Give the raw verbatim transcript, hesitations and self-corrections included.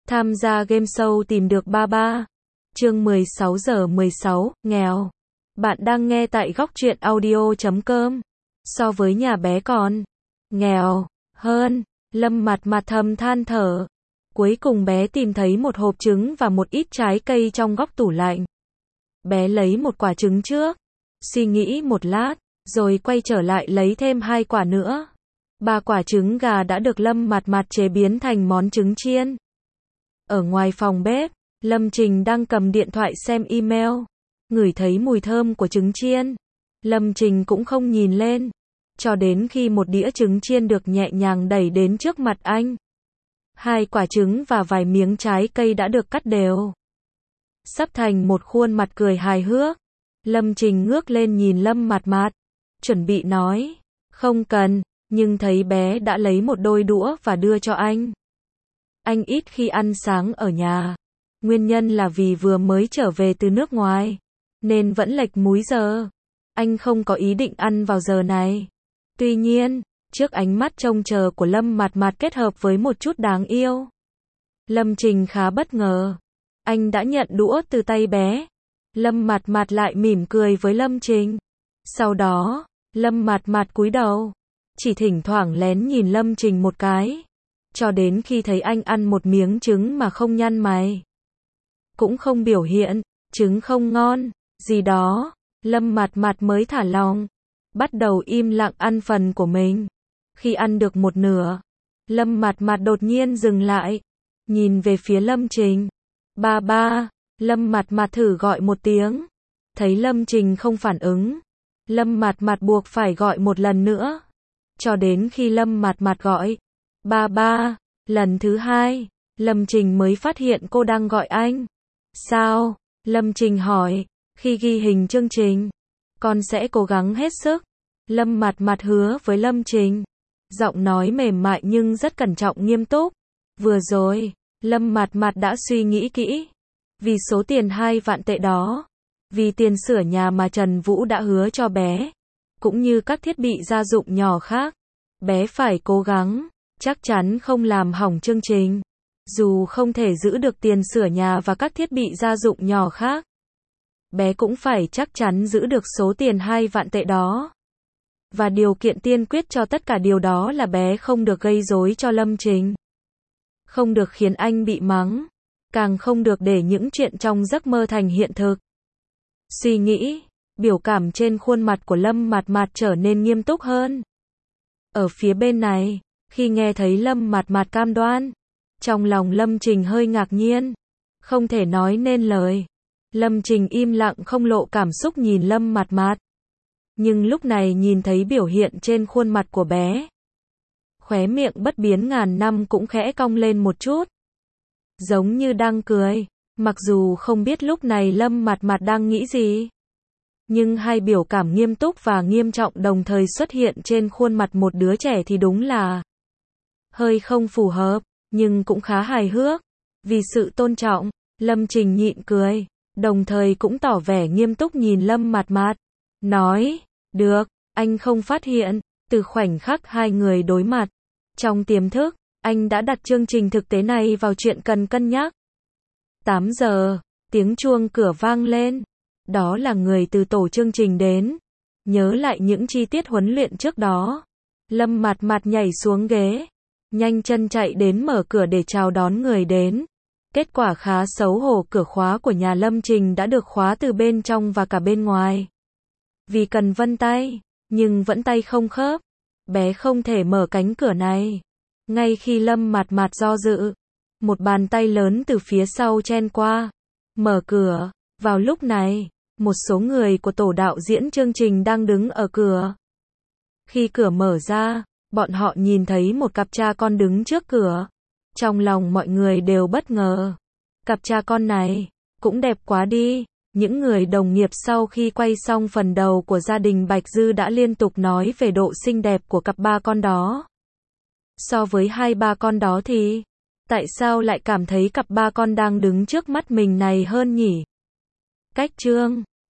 Tham gia game show tìm được ba ba. Chương mười sáu giờ mười sáu, nghèo. Bạn đang nghe tại góc truyện audio chấm com. So với nhà bé còn nghèo hơn, Lâm Mạt Mạt thầm than thở. Cuối cùng bé tìm thấy một hộp trứng và một ít trái cây trong góc tủ lạnh. Bé lấy một quả trứng trước, suy nghĩ một lát, rồi quay trở lại lấy thêm hai quả nữa. Ba quả trứng gà đã được Lâm Mạt Mạt chế biến thành món trứng chiên. Ở ngoài phòng bếp, Lâm Trình đang cầm điện thoại xem email, ngửi thấy mùi thơm của trứng chiên. Lâm Trình cũng không nhìn lên, cho đến khi một đĩa trứng chiên được nhẹ nhàng đẩy đến trước mặt anh. Hai quả trứng và vài miếng trái cây đã được cắt đều, sắp thành một khuôn mặt cười hài hước. Lâm Trình ngước lên nhìn Lâm Mạt Mạt, chuẩn bị nói, không cần, nhưng thấy bé đã lấy một đôi đũa và đưa cho anh. Anh ít khi ăn sáng ở nhà. Nguyên nhân là vì vừa mới trở về từ nước ngoài, nên vẫn lệch múi giờ. Anh không có ý định ăn vào giờ này. Tuy nhiên, trước ánh mắt trông chờ của Lâm Mạt Mạt kết hợp với một chút đáng yêu, Lâm Trình khá bất ngờ. Anh đã nhận đũa từ tay bé. Lâm Mạt Mạt lại mỉm cười với Lâm Trình. Sau đó, Lâm Mạt Mạt cúi đầu, chỉ thỉnh thoảng lén nhìn Lâm Trình một cái, cho đến khi thấy anh ăn một miếng trứng mà không nhăn mày, cũng không biểu hiện trứng không ngon gì đó, Lâm Mạt Mạt mới thả lòng, bắt đầu im lặng ăn phần của mình. Khi ăn được một nửa, Lâm Mạt Mạt đột nhiên dừng lại, nhìn về phía Lâm Trình. Ba ba. Lâm Mạt Mạt thử gọi một tiếng, thấy Lâm Trình không phản ứng, Lâm Mạt Mạt buộc phải gọi một lần nữa, cho đến khi Lâm Mạt Mạt gọi ba ba lần thứ hai, Lâm Trình mới phát hiện cô đang gọi anh. Sao? Lâm Trình hỏi. Khi ghi hình chương trình, con sẽ cố gắng hết sức. Lâm Mạt Mạt hứa với Lâm Trình, giọng nói mềm mại nhưng rất cẩn trọng nghiêm túc. Vừa rồi, Lâm Mạt Mạt đã suy nghĩ kỹ. Vì số tiền hai vạn tệ đó, vì tiền sửa nhà mà Trần Vũ đã hứa cho bé, cũng như các thiết bị gia dụng nhỏ khác, bé phải cố gắng, chắc chắn không làm hỏng chương trình. Dù không thể giữ được tiền sửa nhà và các thiết bị gia dụng nhỏ khác, bé cũng phải chắc chắn giữ được số tiền hai vạn tệ đó. Và điều kiện tiên quyết cho tất cả điều đó là bé không được gây rối cho Lâm Trình, không được khiến anh bị mắng, càng không được để những chuyện trong giấc mơ thành hiện thực. Suy nghĩ, biểu cảm trên khuôn mặt của Lâm Mạt Mạt trở nên nghiêm túc hơn. Ở phía bên này, khi nghe thấy Lâm Mạt Mạt cam đoan, trong lòng Lâm Trình hơi ngạc nhiên, không thể nói nên lời. Lâm Trình im lặng không lộ cảm xúc nhìn Lâm Mạt Mạt. Nhưng lúc này nhìn thấy biểu hiện trên khuôn mặt của bé, khóe miệng bất biến ngàn năm cũng khẽ cong lên một chút, giống như đang cười. Mặc dù không biết lúc này Lâm Mạt Mạt đang nghĩ gì, nhưng hai biểu cảm nghiêm túc và nghiêm trọng đồng thời xuất hiện trên khuôn mặt một đứa trẻ thì đúng là hơi không phù hợp, nhưng cũng khá hài hước. Vì sự tôn trọng, Lâm Trình nhịn cười, đồng thời cũng tỏ vẻ nghiêm túc nhìn Lâm Mạt Mạt, nói, được, anh không phát hiện. Từ khoảnh khắc hai người đối mặt, trong tiềm thức, anh đã đặt chương trình thực tế này vào chuyện cần cân nhắc. tám giờ, tiếng chuông cửa vang lên. Đó là người từ tổ chương trình đến. Nhớ lại những chi tiết huấn luyện trước đó, Lâm Mạt Mạt nhảy xuống ghế, nhanh chân chạy đến mở cửa để chào đón người đến. Kết quả khá xấu hổ, cửa khóa của nhà Lâm Trình đã được khóa từ bên trong và cả bên ngoài. Vì cần vân tay, nhưng vẫn tay không khớp, bé không thể mở cánh cửa này. Ngay khi Lâm Mạt Mạt do dự, một bàn tay lớn từ phía sau chen qua, mở cửa. Vào lúc này, một số người của tổ đạo diễn chương trình đang đứng ở cửa. Khi cửa mở ra, bọn họ nhìn thấy một cặp cha con đứng trước cửa. Trong lòng mọi người đều bất ngờ. Cặp cha con này, cũng đẹp quá đi. Những người đồng nghiệp sau khi quay xong phần đầu của gia đình Bạch Dư đã liên tục nói về độ xinh đẹp của cặp ba con đó. So với hai ba con đó thì, tại sao lại cảm thấy cặp ba con đang đứng trước mắt mình này hơn nhỉ? Cách chương